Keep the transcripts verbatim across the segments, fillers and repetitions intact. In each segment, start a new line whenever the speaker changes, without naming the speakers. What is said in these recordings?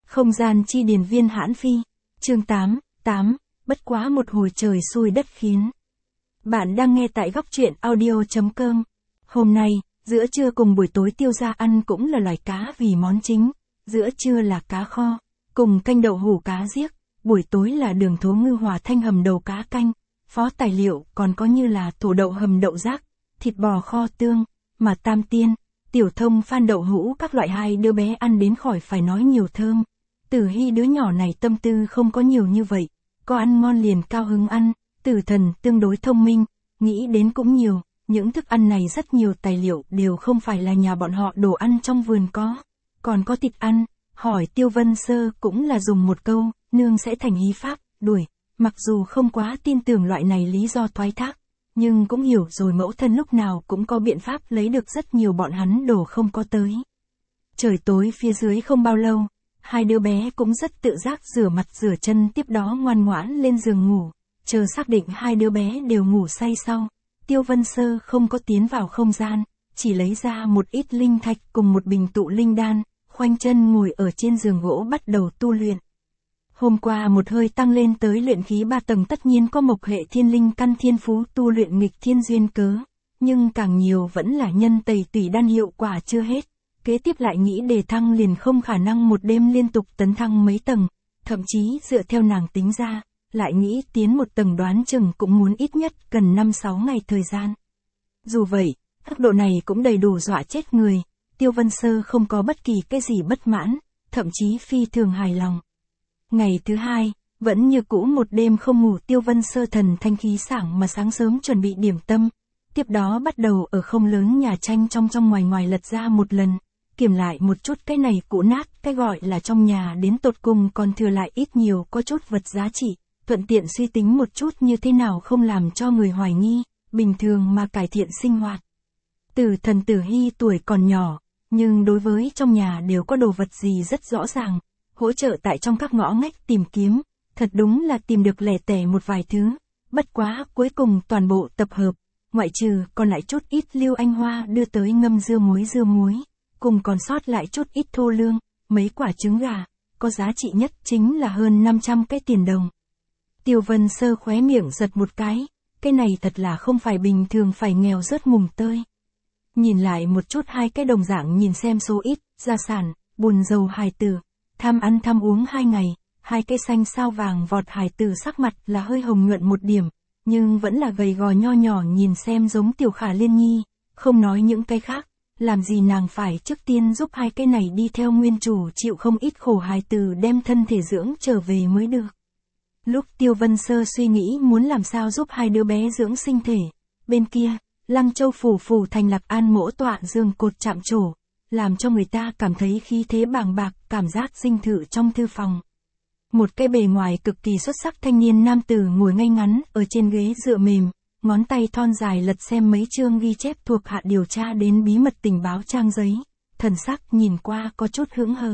Không gian chi điền viên hãn phi. Chương tám, tám, bất quá một hồi trời xui đất khiến. Bạn đang nghe tại góc truyện audio chấm com. Hôm nay, giữa trưa cùng buổi tối Tiêu gia ăn cũng là loài cá vì món chính. Giữa trưa là cá kho, cùng canh đậu hủ cá giếc, buổi tối là đường thố ngư hòa thanh hầm đầu cá canh. Phó tài liệu còn có như là thủ đậu hầm đậu rác, thịt bò kho tương, mà tam tiên, tiểu thông phan đậu hũ các loại. Hai đứa bé ăn đến khỏi phải nói nhiều thơm. Tử Hy đứa nhỏ này tâm tư không có nhiều như vậy, có ăn ngon liền cao hứng ăn. Tử Thần tương đối thông minh, nghĩ đến cũng nhiều, những thức ăn này rất nhiều tài liệu đều không phải là nhà bọn họ đồ ăn trong vườn có. Còn có thịt ăn, hỏi Tiêu Vân Sơ cũng là dùng một câu, nương sẽ thành ý pháp, đuổi. Mặc dù không quá tin tưởng loại này lý do thoái thác, nhưng cũng hiểu rồi mẫu thân lúc nào cũng có biện pháp lấy được rất nhiều bọn hắn đồ không có tới. Trời tối phía dưới không bao lâu, hai đứa bé cũng rất tự giác rửa mặt rửa chân, tiếp đó ngoan ngoãn lên giường ngủ. Chờ xác định hai đứa bé đều ngủ say sau, Tiêu Vân Sơ không có tiến vào không gian, chỉ lấy ra một ít linh thạch cùng một bình tụ linh đan, khoanh chân ngồi ở trên giường gỗ bắt đầu tu luyện. Hôm qua một hơi tăng lên tới luyện khí ba tầng tất nhiên có mộc hệ thiên linh căn thiên phú tu luyện nghịch thiên duyên cớ, nhưng càng nhiều vẫn là nhân tẩy tùy đan hiệu quả chưa hết. Kế tiếp lại nghĩ đề thăng liền không khả năng một đêm liên tục tấn thăng mấy tầng, thậm chí dựa theo nàng tính ra, lại nghĩ tiến một tầng đoán chừng cũng muốn ít nhất cần năm sáu ngày thời gian. Dù vậy, tốc độ này cũng đầy đủ dọa chết người, Tiêu Vân Sơ không có bất kỳ cái gì bất mãn, thậm chí phi thường hài lòng. Ngày thứ hai, vẫn như cũ một đêm không ngủ, Tiêu Vân Sơ thần thanh khí sảng mà sáng sớm chuẩn bị điểm tâm, tiếp đó bắt đầu ở không lớn nhà tranh trong trong ngoài ngoài lật ra một lần, kiểm lại một chút cái này cũ nát, cái gọi là trong nhà đến tột cùng còn thừa lại ít nhiều có chút vật giá trị, thuận tiện suy tính một chút như thế nào không làm cho người hoài nghi, bình thường mà cải thiện sinh hoạt. Tử Thần Tử Hy tuổi còn nhỏ, nhưng đối với trong nhà đều có đồ vật gì rất rõ ràng, hỗ trợ tại trong các ngõ ngách tìm kiếm, thật đúng là tìm được lẻ tẻ một vài thứ, bất quá cuối cùng toàn bộ tập hợp, ngoại trừ còn lại chút ít Lưu Anh Hoa đưa tới ngâm dưa muối dưa muối, cùng còn sót lại chút ít thô lương, mấy quả trứng gà, có giá trị nhất chính là hơn năm trăm cái tiền đồng. Tiêu Vân Sơ khóe miệng giật một cái, cái này thật là không phải bình thường phải nghèo rớt mùng tơi. Nhìn lại một chút hai cái đồng dạng nhìn xem số ít, gia sản, buồn giàu hài tử, tham ăn tham uống hai ngày, hai cái xanh sao vàng vọt hài tử sắc mặt là hơi hồng nhuận một điểm, nhưng vẫn là gầy gò nho nhỏ nhìn xem giống Tiểu Khả Liên Nhi, không nói những cái khác, làm gì nàng phải trước tiên giúp hai cái này đi theo nguyên chủ chịu không ít khổ hài tử đem thân thể dưỡng trở về mới được. Lúc Tiêu Vân Sơ suy nghĩ muốn làm sao giúp hai đứa bé dưỡng sinh thể, bên kia, Lăng Châu phủ phủ thành Lạc An mỗ tọa giường cột chạm trổ, làm cho người ta cảm thấy khí thế bàng bạc, cảm giác dinh thự trong thư phòng. Một cái bề ngoài cực kỳ xuất sắc thanh niên nam tử ngồi ngay ngắn ở trên ghế dựa mềm, ngón tay thon dài lật xem mấy chương ghi chép thuộc hạ điều tra đến bí mật tình báo trang giấy, thần sắc nhìn qua có chút hững hờ.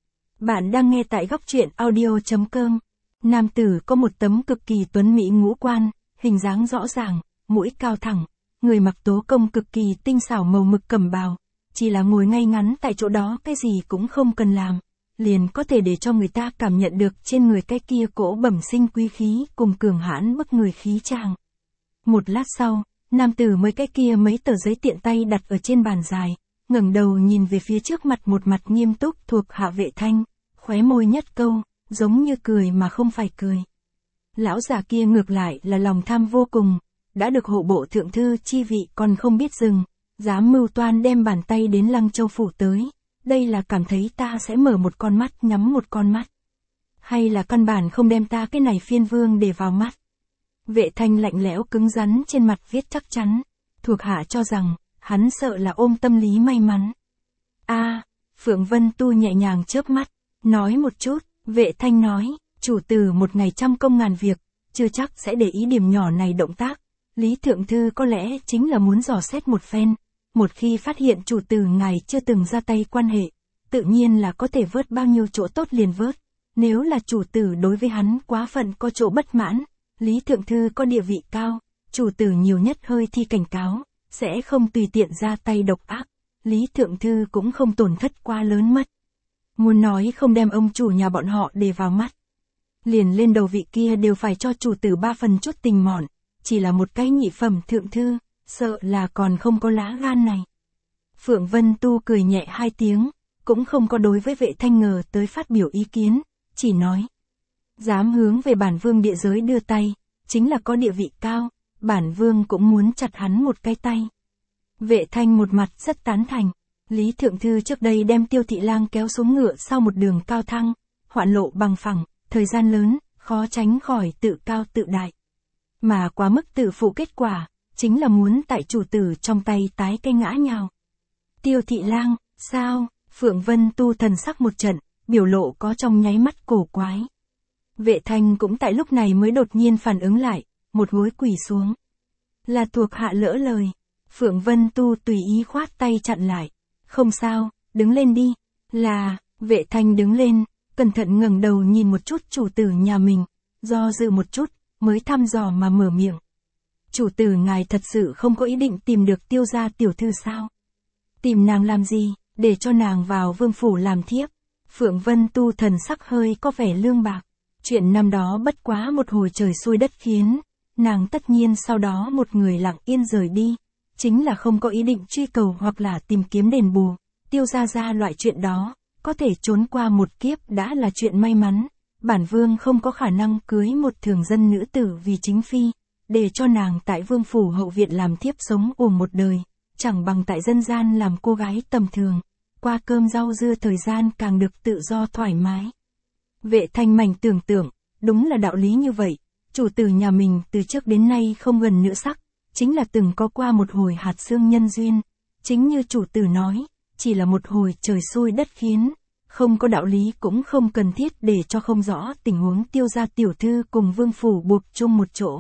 Bạn đang nghe tại góc truyện audio chấm com. Nam tử có một tấm cực kỳ tuấn mỹ ngũ quan, hình dáng rõ ràng, mũi cao thẳng, người mặc tố công cực kỳ tinh xảo màu mực cẩm bào, chỉ là ngồi ngay ngắn tại chỗ đó cái gì cũng không cần làm, liền có thể để cho người ta cảm nhận được trên người cái kia cỗ bẩm sinh quý khí cùng cường hãn bức người khí tràng. Một lát sau, nam tử mới cái kia mấy tờ giấy tiện tay đặt ở trên bàn dài, ngẩng đầu nhìn về phía trước mặt một mặt nghiêm túc thuộc hạ Vệ Thanh, khóe môi nhất câu, giống như cười mà không phải cười. Lão già kia ngược lại là lòng tham vô cùng, đã được hộ bộ thượng thư chi vị còn không biết dừng, dám mưu toan đem bàn tay đến Lăng Châu phủ tới, đây là cảm thấy ta sẽ mở một con mắt nhắm một con mắt, hay là căn bản không đem ta cái này phiên vương để vào mắt. Vệ Thanh lạnh lẽo cứng rắn trên mặt viết chắc chắn, thuộc hạ cho rằng, hắn sợ là ôm tâm lý may mắn. A, à, Phượng Vân Tu nhẹ nhàng chớp mắt, nói một chút, Vệ Thanh nói, chủ tử một ngày trăm công ngàn việc, chưa chắc sẽ để ý điểm nhỏ này động tác, Lý Thượng Thư có lẽ chính là muốn dò xét một phen, một khi phát hiện chủ tử ngài chưa từng ra tay quan hệ, tự nhiên là có thể vớt bao nhiêu chỗ tốt liền vớt, nếu là chủ tử đối với hắn quá phận có chỗ bất mãn, Lý Thượng Thư có địa vị cao, chủ tử nhiều nhất hơi thi cảnh cáo, sẽ không tùy tiện ra tay độc ác, Lý Thượng Thư cũng không tổn thất quá lớn mất. Muốn nói không đem ông chủ nhà bọn họ để vào mắt. Liền lên đầu vị kia đều phải cho chủ tử ba phần chút tình mọn, chỉ là một cái nhị phẩm thượng thư, sợ là còn không có lá gan này. Phượng Vân Tu cười nhẹ hai tiếng, cũng không có đối với Vệ Thanh ngờ tới phát biểu ý kiến, chỉ nói. Dám hướng về bản vương địa giới đưa tay, chính là có địa vị cao, bản vương cũng muốn chặt hắn một cái tay. Vệ Thanh một mặt rất tán thành, Lý Thượng Thư trước đây đem Tiêu Thị Lang kéo xuống ngựa sau một đường cao thăng, hoạn lộ bằng phẳng, thời gian lớn, khó tránh khỏi tự cao tự đại. Mà quá mức tự phụ kết quả, chính là muốn tại chủ tử trong tay tái cây ngã nhào. Tiêu Thị Lang, sao? Phượng Vân Tu thần sắc một trận, biểu lộ có trong nháy mắt cổ quái. Vệ Thanh cũng tại lúc này mới đột nhiên phản ứng lại, một gối quỳ xuống. Là thuộc hạ lỡ lời. Phượng Vân Tu tùy ý khoát tay chặn lại. Không sao, đứng lên đi. Là, Vệ Thanh đứng lên, cẩn thận ngẩng đầu nhìn một chút chủ tử nhà mình, do dự một chút, mới thăm dò mà mở miệng. Chủ tử ngài thật sự không có ý định tìm được Tiêu gia tiểu thư sao? Tìm nàng làm gì, để cho nàng vào vương phủ làm thiếp? Phượng Vân Tu thần sắc hơi có vẻ lương bạc. Chuyện năm đó bất quá một hồi trời xui đất khiến, nàng tất nhiên sau đó một người lặng yên rời đi, chính là không có ý định truy cầu hoặc là tìm kiếm đền bù, Tiêu gia gia loại chuyện đó, có thể trốn qua một kiếp đã là chuyện may mắn, bản vương không có khả năng cưới một thường dân nữ tử vì chính phi, để cho nàng tại vương phủ hậu viện làm thiếp sống ổn một đời, chẳng bằng tại dân gian làm cô gái tầm thường, qua cơm rau dưa thời gian càng được tự do thoải mái. Vệ Thanh mảnh tưởng tượng, đúng là đạo lý như vậy, chủ tử nhà mình từ trước đến nay không gần nữ sắc, chính là từng có qua một hồi hạt xương nhân duyên, chính như chủ tử nói, chỉ là một hồi trời xui đất khiến, không có đạo lý cũng không cần thiết để cho không rõ tình huống Tiêu gia tiểu thư cùng vương phủ buộc chung một chỗ.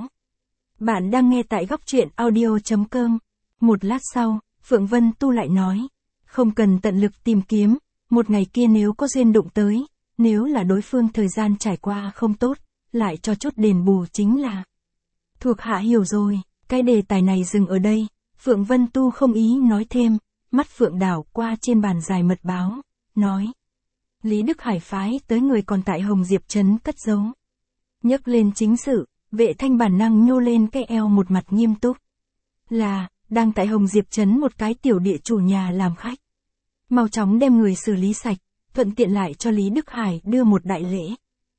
Bạn đang nghe tại góc truyện audio chấm com. Một lát sau, Phượng Vân Tu lại nói, không cần tận lực tìm kiếm, một ngày kia nếu có duyên đụng tới, nếu là đối phương thời gian trải qua không tốt, lại cho chút đền bù chính là. Thuộc hạ hiểu rồi, cái đề tài này dừng ở đây, Phượng Vân Tu không ý nói thêm, mắt Phượng đảo qua trên bàn dài mật báo, nói. Lý Đức Hải phái tới người còn tại Hồng Diệp Trấn cất giấu. Nhấc lên chính sự, Vệ Thanh bản năng nhô lên cái eo một mặt nghiêm túc. Là, đang tại Hồng Diệp Trấn một cái tiểu địa chủ nhà làm khách. Mau chóng đem người xử lý sạch, thuận tiện lại cho Lý Đức Hải đưa một đại lễ.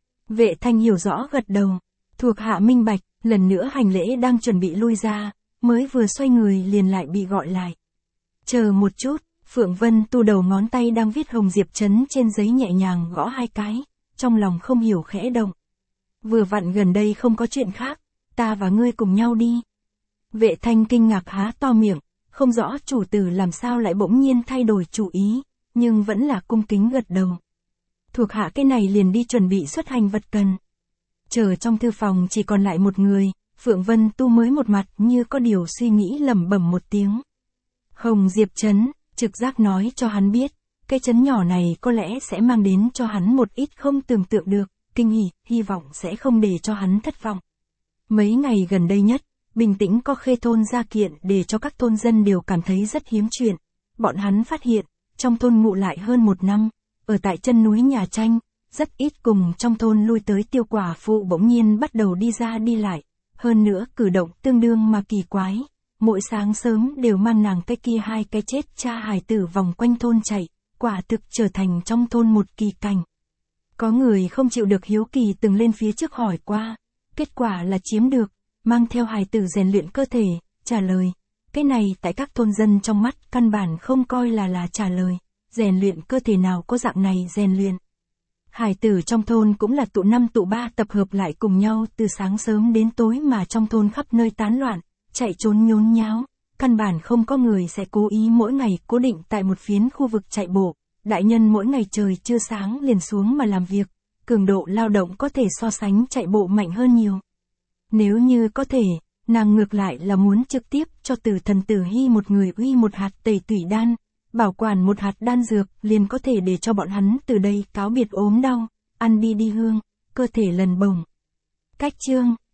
Vệ Thanh hiểu rõ gật đầu, thuộc hạ minh bạch, lần nữa hành lễ đang chuẩn bị lui ra, mới vừa xoay người liền lại bị gọi lại. Chờ một chút, Phượng Vân Tu đầu ngón tay đang viết Hồng Diệp Trấn trên giấy nhẹ nhàng gõ hai cái, trong lòng không hiểu khẽ động. Vừa vặn gần đây không có chuyện khác, ta và ngươi cùng nhau đi. Vệ Thanh kinh ngạc há to miệng, không rõ chủ tử làm sao lại bỗng nhiên thay đổi chủ ý, nhưng vẫn là cung kính gật đầu. Thuộc hạ cái này liền đi chuẩn bị xuất hành vật cần. Chờ trong thư phòng chỉ còn lại một người, Phượng Vân Tu mới một mặt như có điều suy nghĩ lẩm bẩm một tiếng. Hồng Diệp Trấn, trực giác nói cho hắn biết, cái trấn nhỏ này có lẽ sẽ mang đến cho hắn một ít không tưởng tượng được, kinh hỉ, hy vọng sẽ không để cho hắn thất vọng. Mấy ngày gần đây nhất, bình tĩnh có khê thôn ra kiện để cho các thôn dân đều cảm thấy rất hiếm chuyện. Bọn hắn phát hiện, trong thôn ngụ lại hơn một năm, ở tại chân núi Nhà Tranh, rất ít cùng trong thôn lui tới Tiêu quả phụ bỗng nhiên bắt đầu đi ra đi lại. Hơn nữa cử động tương đương mà kỳ quái, mỗi sáng sớm đều mang nàng cái kia hai cái chết cha hài tử vòng quanh thôn chạy, quả thực trở thành trong thôn một kỳ cảnh. Có người không chịu được hiếu kỳ từng lên phía trước hỏi qua, kết quả là chiếm được, mang theo hài tử rèn luyện cơ thể, trả lời. Cái này tại các thôn dân trong mắt căn bản không coi là là trả lời, rèn luyện cơ thể nào có dạng này rèn luyện. Hài tử trong thôn cũng là tụ năm tụ ba tập hợp lại cùng nhau từ sáng sớm đến tối mà trong thôn khắp nơi tán loạn, chạy trốn nhốn nháo, căn bản không có người sẽ cố ý mỗi ngày cố định tại một phiến khu vực chạy bộ, đại nhân mỗi ngày trời chưa sáng liền xuống mà làm việc, cường độ lao động có thể so sánh chạy bộ mạnh hơn nhiều. Nếu như có thể, nàng ngược lại là muốn trực tiếp cho Tử Thần Tử Hy một người uy một hạt tẩy tủy đan, bảo quản một hạt đan dược liền có thể để cho bọn hắn từ đây cáo biệt ốm đau, ăn đi đi hương, cơ thể lần bồng. Cách chương